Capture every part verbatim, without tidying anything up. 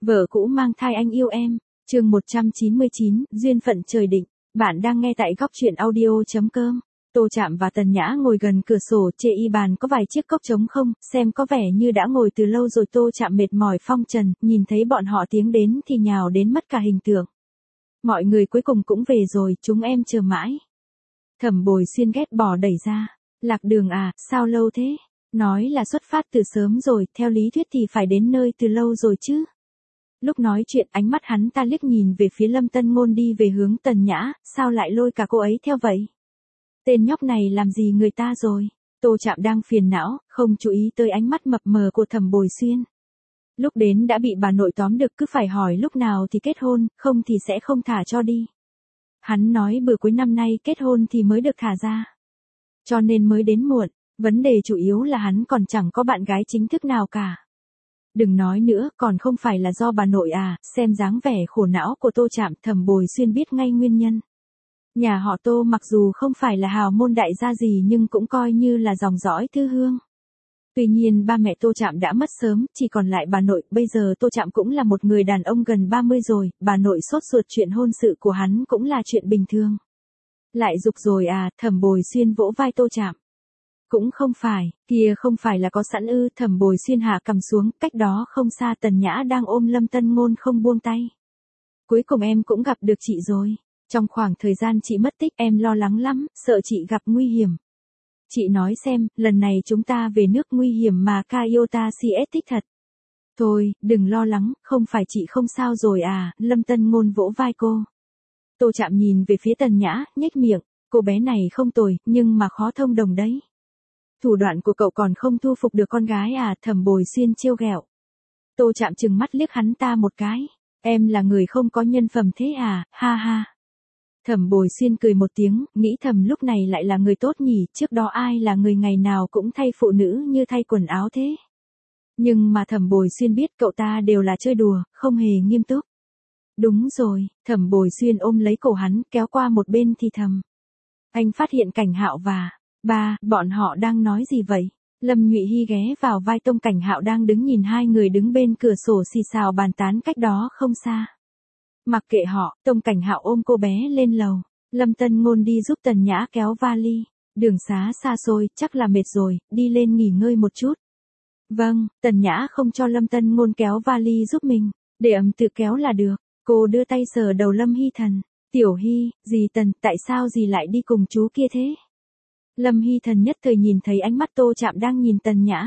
Vợ cũ mang thai anh yêu em, chương một trăm chín mươi chín, duyên phận trời định. Bạn đang nghe tại góc truyện audio.com. Tô Trạm và Tần Nhã ngồi gần cửa sổ, chê y bàn có vài chiếc cốc trống không, xem có vẻ như đã ngồi từ lâu rồi. Tô Trạm mệt mỏi phong trần, nhìn thấy bọn họ tiến đến thì nhào đến mất cả hình tượng. Mọi người cuối cùng cũng về rồi, chúng em chờ mãi. Thẩm Bồi Xuyên ghét bỏ đẩy ra. Lạc Đường à, sao lâu thế? Nói là xuất phát từ sớm rồi, theo lý thuyết thì phải đến nơi từ lâu rồi chứ. Lúc nói chuyện ánh mắt hắn ta liếc nhìn về phía Lâm Tân Ngôn đi về hướng Tần Nhã, sao lại lôi cả cô ấy theo vậy? Tên nhóc này làm gì người ta rồi? Tô Trạm đang phiền não, không chú ý tới ánh mắt mập mờ của Thẩm Bồi Xuyên. Lúc đến đã bị bà nội tóm được, cứ phải hỏi lúc nào thì kết hôn, không thì sẽ không thả cho đi. Hắn nói bữa cuối năm nay kết hôn thì mới được thả ra. Cho nên mới đến muộn, vấn đề chủ yếu là hắn còn chẳng có bạn gái chính thức nào cả. Đừng nói nữa, còn không phải là do bà nội à, xem dáng vẻ khổ não của Tô Trạm, Thẩm Bồi Xuyên biết ngay nguyên nhân. Nhà họ Tô mặc dù không phải là hào môn đại gia gì nhưng cũng coi như là dòng dõi thư hương. Tuy nhiên ba mẹ Tô Trạm đã mất sớm, chỉ còn lại bà nội, bây giờ Tô Trạm cũng là một người đàn ông gần ba mươi rồi, bà nội sốt ruột chuyện hôn sự của hắn cũng là chuyện bình thường. Lại dục rồi à, Thẩm Bồi Xuyên vỗ vai Tô Trạm. Cũng không phải, kia không phải là có sẵn ư, Thẩm Bồi Xuyên hạ cầm xuống, cách đó không xa Tần Nhã đang ôm Lâm Tân Ngôn không buông tay. Cuối cùng em cũng gặp được chị rồi. Trong khoảng thời gian chị mất tích em lo lắng lắm, sợ chị gặp nguy hiểm. Chị nói xem, lần này chúng ta về nước nguy hiểm mà Kayota xê ét thích thật. Thôi, đừng lo lắng, không phải chị không sao rồi à, Lâm Tân Ngôn vỗ vai cô. Tô Trạm nhìn về phía Tần Nhã, nhếch miệng, cô bé này không tồi, nhưng mà khó thông đồng đấy. Thủ đoạn của cậu còn không thu phục được con gái à, Thẩm Bồi Xuyên trêu ghẹo. Tô Trạm trừng mắt liếc hắn ta một cái, em là người không có nhân phẩm thế à, ha ha. Thẩm Bồi Xuyên cười một tiếng, nghĩ thầm lúc này lại là người tốt nhỉ, trước đó ai là người ngày nào cũng thay phụ nữ như thay quần áo thế. Nhưng mà Thẩm Bồi Xuyên biết cậu ta đều là chơi đùa, không hề nghiêm túc. Đúng rồi, Thẩm Bồi Xuyên ôm lấy cổ hắn, kéo qua một bên thì thầm. Anh phát hiện Cảnh Hạo và ba, bọn họ đang nói gì vậy? Lâm Nhụy Hy ghé vào vai Tông Cảnh Hạo đang đứng nhìn hai người đứng bên cửa sổ xì xào bàn tán cách đó không xa. Mặc kệ họ, Tông Cảnh Hạo ôm cô bé lên lầu. Lâm Tân Ngôn đi giúp Tần Nhã kéo vali. Đường xá xa xôi, chắc là mệt rồi, đi lên nghỉ ngơi một chút. Vâng, Tần Nhã không cho Lâm Tân Ngôn kéo vali giúp mình, để ẩm tự kéo là được. Cô đưa tay sờ đầu Lâm Hy Thần. Tiểu Hy, dì Tần, tại sao dì lại đi cùng chú kia thế? Lâm Hy Thần nhất thời nhìn thấy ánh mắt Tô Trạm đang nhìn Tần Nhã.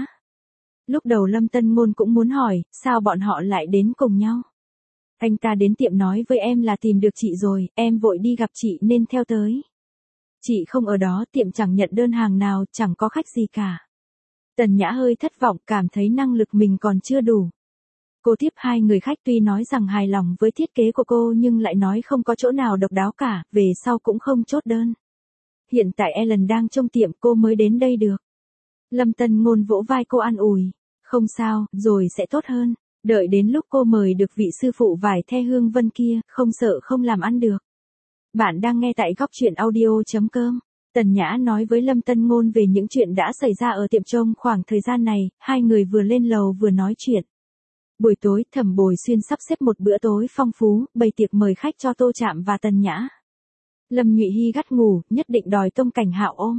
Lúc đầu Lâm Tân Ngôn cũng muốn hỏi, sao bọn họ lại đến cùng nhau? Anh ta đến tiệm nói với em là tìm được chị rồi, em vội đi gặp chị nên theo tới. Chị không ở đó, tiệm chẳng nhận đơn hàng nào, chẳng có khách gì cả. Tần Nhã hơi thất vọng, cảm thấy năng lực mình còn chưa đủ. Cô tiếp hai người khách tuy nói rằng hài lòng với thiết kế của cô nhưng lại nói không có chỗ nào độc đáo cả, về sau cũng không chốt đơn. Hiện tại Ellen đang trong tiệm, cô mới đến đây được. Lâm Tân Ngôn vỗ vai cô an ủi. Không sao, rồi sẽ tốt hơn. Đợi đến lúc cô mời được vị sư phụ vải the hương vân kia, không sợ không làm ăn được. Bạn đang nghe tại góc truyện audio.com. Tần Nhã nói với Lâm Tân Ngôn về những chuyện đã xảy ra ở tiệm trong khoảng thời gian này, hai người vừa lên lầu vừa nói chuyện. Buổi tối, Thẩm Bồi Xuyên sắp xếp một bữa tối phong phú, bày tiệc mời khách cho Tô Trạm và Tần Nhã. Lâm Nhụy Hy gắt ngủ, nhất định đòi Tông Cảnh Hạo ôm.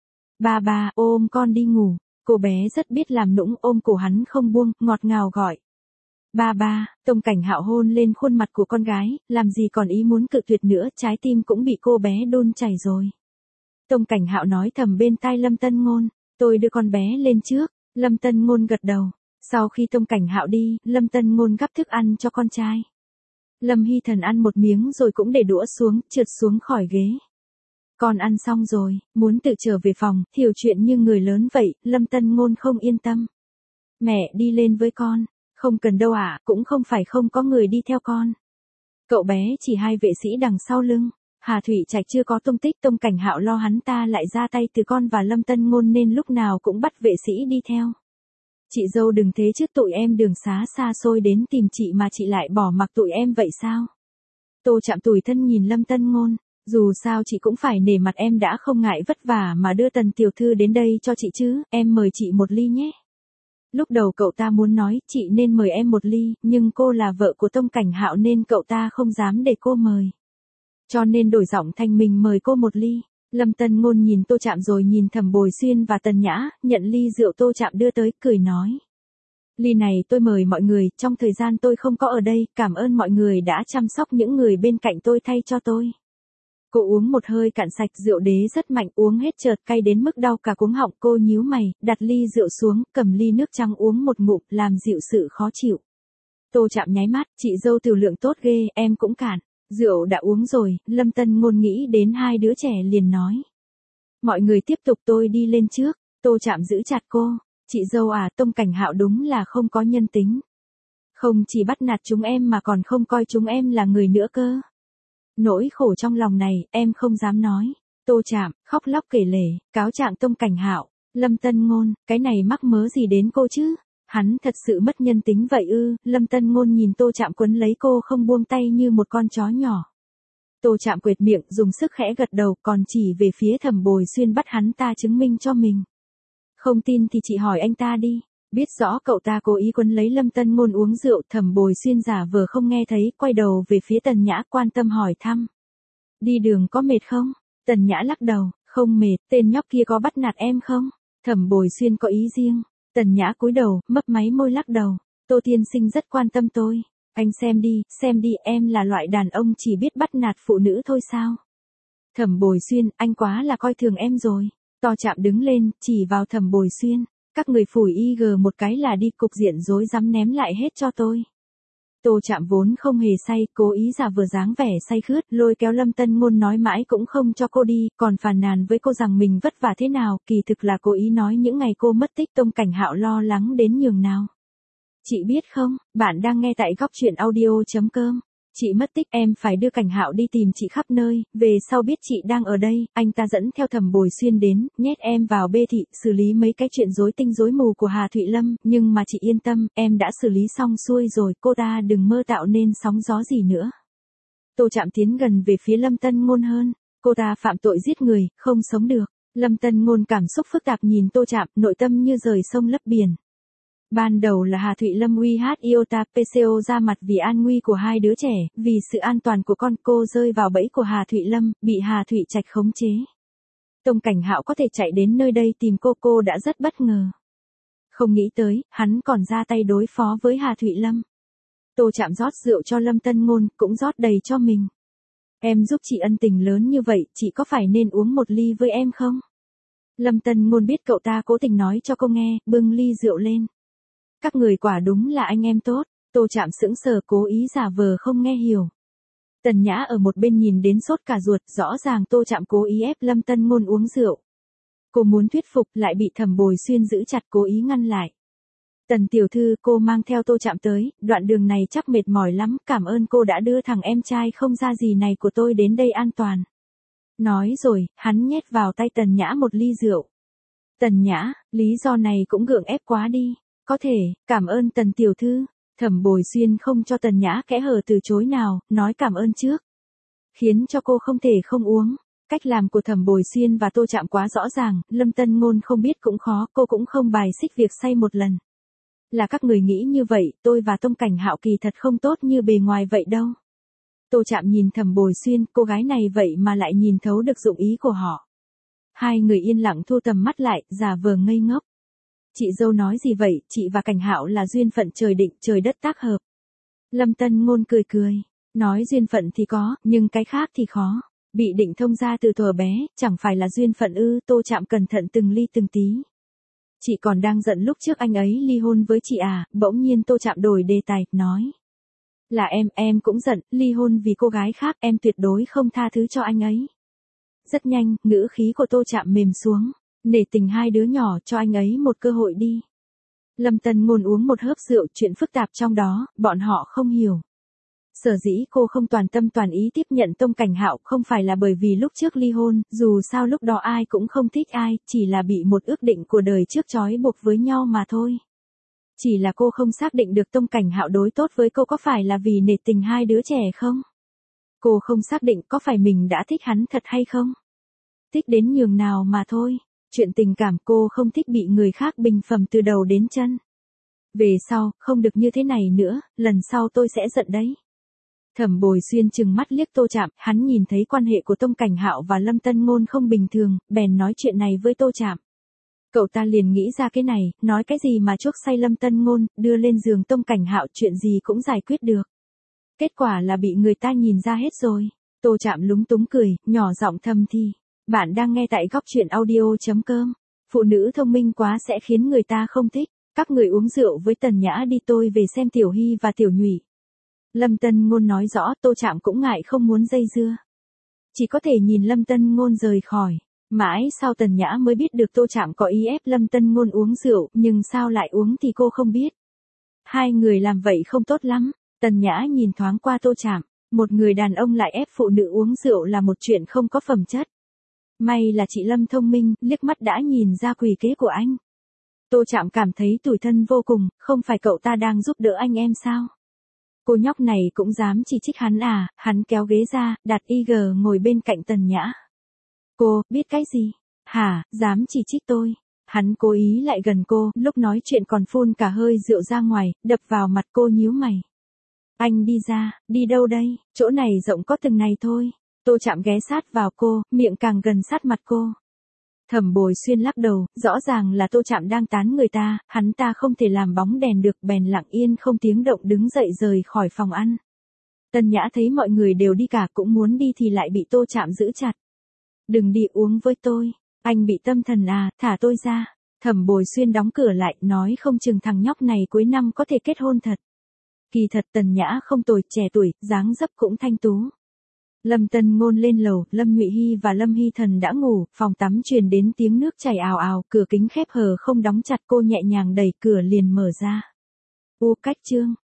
Ba ba, ôm con đi ngủ. Cô bé rất biết làm nũng, ôm cổ hắn không buông, ngọt ngào gọi. Ba ba, Tông Cảnh Hạo hôn lên khuôn mặt của con gái, làm gì còn ý muốn cự tuyệt nữa, trái tim cũng bị cô bé đun chảy rồi. Tông Cảnh Hạo nói thầm bên tai Lâm Tân Ngôn, tôi đưa con bé lên trước. Lâm Tân Ngôn gật đầu. Sau khi Tông Cảnh Hạo đi, Lâm Tân Ngôn gắp thức ăn cho con trai. Lâm Hy Thần ăn một miếng rồi cũng để đũa xuống, trượt xuống khỏi ghế. Con ăn xong rồi, muốn tự trở về phòng, hiểu chuyện như người lớn vậy, Lâm Tân Ngôn không yên tâm. Mẹ đi lên với con. Không cần đâu ạ, à, cũng không phải không có người đi theo con. Cậu bé chỉ hai vệ sĩ đằng sau lưng. Hà Thủy Trạch chưa có tung tích, Tông Cảnh Hạo lo hắn ta lại ra tay từ con và Lâm Tân Ngôn nên lúc nào cũng bắt vệ sĩ đi theo. Chị dâu đừng thế chứ, tụi em đường xá xa xôi đến tìm chị mà chị lại bỏ mặc tụi em vậy sao? Tô Trạm tủi thân nhìn Lâm Tân Ngôn, dù sao chị cũng phải nể mặt em đã không ngại vất vả mà đưa Tần tiểu thư đến đây cho chị chứ, em mời chị một ly nhé. Lúc đầu cậu ta muốn nói chị nên mời em một ly, nhưng cô là vợ của Tông Cảnh Hạo nên cậu ta không dám để cô mời. Cho nên đổi giọng thành mình mời cô một ly. Lâm Tân Ngôn nhìn Tô Trạm rồi nhìn Thẩm Bồi Xuyên và Tần Nhã, nhận ly rượu Tô Trạm đưa tới, cười nói. Ly này tôi mời mọi người, trong thời gian tôi không có ở đây, cảm ơn mọi người đã chăm sóc những người bên cạnh tôi thay cho tôi. Cô uống một hơi cạn sạch, rượu đế rất mạnh, uống hết chợt cay đến mức đau cả cuống họng. Cô nhíu mày, đặt ly rượu xuống, cầm ly nước trắng uống một ngụm, làm dịu sự khó chịu. Tô Trạm nháy mắt, chị dâu tiểu lượng tốt ghê, em cũng cạn. Rượu đã uống rồi, Lâm Tân Ngôn nghĩ đến hai đứa trẻ liền nói. Mọi người tiếp tục, tôi đi lên trước. Tô Trạm giữ chặt cô. Chị dâu à, Tông Cảnh Hạo đúng là không có nhân tính. Không chỉ bắt nạt chúng em mà còn không coi chúng em là người nữa cơ. Nỗi khổ trong lòng này, em không dám nói. Tô Trạm, khóc lóc kể lể, cáo trạng Tông Cảnh Hạo. Lâm Tân Ngôn, cái này mắc mớ gì đến cô chứ? Hắn thật sự mất nhân tính vậy ư? Lâm Tân Ngôn nhìn Tô Trạm quấn lấy cô không buông tay như một con chó nhỏ. Tô Trạm quệt miệng, dùng sức khẽ gật đầu, còn chỉ về phía Thẩm Bồi Xuyên bắt hắn ta chứng minh cho mình. Không tin thì chị hỏi anh ta đi. Biết rõ cậu ta cố ý quấn lấy Lâm Tân Ngôn uống rượu, Thẩm Bồi Xuyên giả vờ không nghe thấy, quay đầu về phía Tần Nhã quan tâm hỏi thăm. Đi đường có mệt không? Tần Nhã lắc đầu, không mệt, tên nhóc kia có bắt nạt em không? Thẩm Bồi Xuyên có ý riêng. Tần Nhã cúi đầu, mấp máy môi lắc đầu. Tô tiên sinh rất quan tâm tôi. Anh xem đi, xem đi, em là loại đàn ông chỉ biết bắt nạt phụ nữ thôi sao? Thẩm Bồi Xuyên, anh quá là coi thường em rồi. To Trạm đứng lên, chỉ vào Thẩm Bồi Xuyên. Các người phủi y gờ một cái là đi, cục diện rối rắm ném lại hết cho tôi. Tô Trạm vốn không hề say, cố ý giả vờ dáng vẻ say khướt, lôi kéo Lâm Tân Ngôn nói mãi cũng không cho cô đi, còn phàn nàn với cô rằng mình vất vả thế nào, kỳ thực là cố ý nói những ngày cô mất tích Tông Cảnh Hạo lo lắng đến nhường nào. Chị biết không, bạn đang nghe tại góc truyện audio chấm com. Chị mất tích, em phải đưa Cảnh Hạo đi tìm chị khắp nơi, về sau biết chị đang ở đây, anh ta dẫn theo Thẩm Bồi Xuyên đến, nhét em vào bê thị, xử lý mấy cái chuyện rối tinh rối mù của Hà Thụy Lâm, nhưng mà chị yên tâm, em đã xử lý xong xuôi rồi, cô ta đừng mơ tạo nên sóng gió gì nữa. Tô Trạm tiến gần về phía Lâm Tân Ngôn hơn, cô ta phạm tội giết người, không sống được. Lâm Tân Ngôn cảm xúc phức tạp nhìn Tô Trạm, nội tâm như rời sông lấp biển. Ban đầu là Hà Thụy Lâm uy hát Iota pê xê o ra mặt vì an nguy của hai đứa trẻ, vì sự an toàn của con, cô rơi vào bẫy của Hà Thụy Lâm, bị Hà Thụy Trạch khống chế. Tông Cảnh Hạo có thể chạy đến nơi đây tìm cô, cô đã rất bất ngờ. Không nghĩ tới, hắn còn ra tay đối phó với Hà Thụy Lâm. Tô Trạm rót rượu cho Lâm Tân Ngôn, cũng rót đầy cho mình. Em giúp chị ân tình lớn như vậy, chị có phải nên uống một ly với em không? Lâm Tân Ngôn biết cậu ta cố tình nói cho cô nghe, bưng ly rượu lên. Các người quả đúng là anh em tốt. Tô Trạm sững sờ, cố ý giả vờ không nghe hiểu. Tần Nhã ở một bên nhìn đến sốt cả ruột, rõ ràng Tô Trạm cố ý ép Lâm Tân Ngôn uống rượu. Cô muốn thuyết phục lại bị Thẩm Bồi Xuyên giữ chặt, cố ý ngăn lại. Tần tiểu thư, cô mang theo Tô Trạm tới, đoạn đường này chắc mệt mỏi lắm, cảm ơn cô đã đưa thằng em trai không ra gì này của tôi đến đây an toàn. Nói rồi, hắn nhét vào tay Tần Nhã một ly rượu. Tần Nhã, lý do này cũng gượng ép quá đi. Có thể, cảm ơn Tần tiểu thư. Thẩm Bồi Xuyên không cho Tần Nhã kẽ hở từ chối nào, nói cảm ơn trước. Khiến cho cô không thể không uống. Cách làm của Thẩm Bồi Xuyên và Tô Trạm quá rõ ràng, Lâm Tân Ngôn không biết cũng khó, cô cũng không bài xích việc say một lần. Là các người nghĩ như vậy, tôi và Tông Cảnh Hạo kỳ thật không tốt như bề ngoài vậy đâu. Tô Trạm nhìn Thẩm Bồi Xuyên, cô gái này vậy mà lại nhìn thấu được dụng ý của họ. Hai người yên lặng thu tầm mắt lại, giả vờ ngây ngốc. Chị dâu nói gì vậy, chị và Cảnh Hạo là duyên phận trời định, trời đất tác hợp. Lâm Tân Ngôn cười cười, nói duyên phận thì có, nhưng cái khác thì khó. Bị định thông ra từ thuở bé, chẳng phải là duyên phận ư? Tô Trạm cẩn thận từng ly từng tí. Chị còn đang giận lúc trước anh ấy ly hôn với chị à? Bỗng nhiên Tô Trạm đổi đề tài, nói. Là em, em cũng giận, ly hôn vì cô gái khác, em tuyệt đối không tha thứ cho anh ấy. Rất nhanh, ngữ khí của Tô Trạm mềm xuống. Nể tình hai đứa nhỏ, cho anh ấy một cơ hội đi. Lâm Tân Ngôn uống một hớp rượu, chuyện phức tạp trong đó, bọn họ không hiểu. Sở dĩ cô không toàn tâm toàn ý tiếp nhận Tông Cảnh Hạo không phải là bởi vì lúc trước ly hôn, dù sao lúc đó ai cũng không thích ai, chỉ là bị một ước định của đời trước trói buộc với nhau mà thôi. Chỉ là cô không xác định được Tông Cảnh Hạo đối tốt với cô có phải là vì nể tình hai đứa trẻ không? Cô không xác định có phải mình đã thích hắn thật hay không? Thích đến nhường nào mà thôi. Chuyện tình cảm cô không thích bị người khác bình phẩm từ đầu đến chân. Về sau, không được như thế này nữa, lần sau tôi sẽ giận đấy. Thẩm Bồi Xuyên trừng mắt liếc Tô Trạm, hắn nhìn thấy quan hệ của Tông Cảnh Hạo và Lâm Tân Ngôn không bình thường, bèn nói chuyện này với Tô Trạm. Cậu ta liền nghĩ ra cái này, nói cái gì mà chuốc say Lâm Tân Ngôn, đưa lên giường Tông Cảnh Hạo chuyện gì cũng giải quyết được. Kết quả là bị người ta nhìn ra hết rồi. Tô Trạm lúng túng cười, nhỏ giọng thầm thì. Bạn đang nghe tại góc truyện audio.com. Phụ nữ thông minh quá sẽ khiến người ta không thích. Các người uống rượu với Tần Nhã đi, tôi về xem Tiểu Hy và Tiểu Nhụy. Lâm Tân Ngôn nói rõ, Tô Trạm cũng ngại không muốn dây dưa. Chỉ có thể nhìn Lâm Tân Ngôn rời khỏi. Mãi sau Tần Nhã mới biết được Tô Trạm có ý ép Lâm Tân Ngôn uống rượu, nhưng sao lại uống thì cô không biết. Hai người làm vậy không tốt lắm. Tần Nhã nhìn thoáng qua Tô Trạm, một người đàn ông lại ép phụ nữ uống rượu là một chuyện không có phẩm chất. May là chị Lâm thông minh, liếc mắt đã nhìn ra quỷ kế của anh. Tô Trạm cảm thấy tủi thân vô cùng, không phải cậu ta đang giúp đỡ anh em sao? Cô nhóc này cũng dám chỉ trích hắn à? Hắn kéo ghế ra, đặt i giê ngồi bên cạnh Tần Nhã. Cô, biết cái gì? Hả, dám chỉ trích tôi? Hắn cố ý lại gần cô, lúc nói chuyện còn phun cả hơi rượu ra ngoài, đập vào mặt cô nhíu mày. Anh đi ra, đi đâu đây? Chỗ này rộng có từng này thôi. Tô Trạm ghé sát vào cô, miệng càng gần sát mặt cô. Thẩm Bồi Xuyên lắc đầu, rõ ràng là Tô Trạm đang tán người ta, hắn ta không thể làm bóng đèn được, bèn lặng yên không tiếng động đứng dậy rời khỏi phòng ăn. Tần Nhã thấy mọi người đều đi cả, cũng muốn đi thì lại bị Tô Trạm giữ chặt. Đừng đi uống với tôi, anh bị tâm thần à, thả tôi ra. Thẩm Bồi Xuyên đóng cửa lại, nói không chừng thằng nhóc này cuối năm có thể kết hôn thật. Kỳ thật Tần Nhã không tồi, trẻ tuổi, dáng dấp cũng thanh tú. Lâm Tân Ngôn lên lầu, Lâm Nhụy Hy và Lâm Hy Thần đã ngủ, phòng tắm truyền đến tiếng nước chảy ào ào, cửa kính khép hờ không đóng chặt, cô nhẹ nhàng đẩy cửa liền mở ra. U cách chương,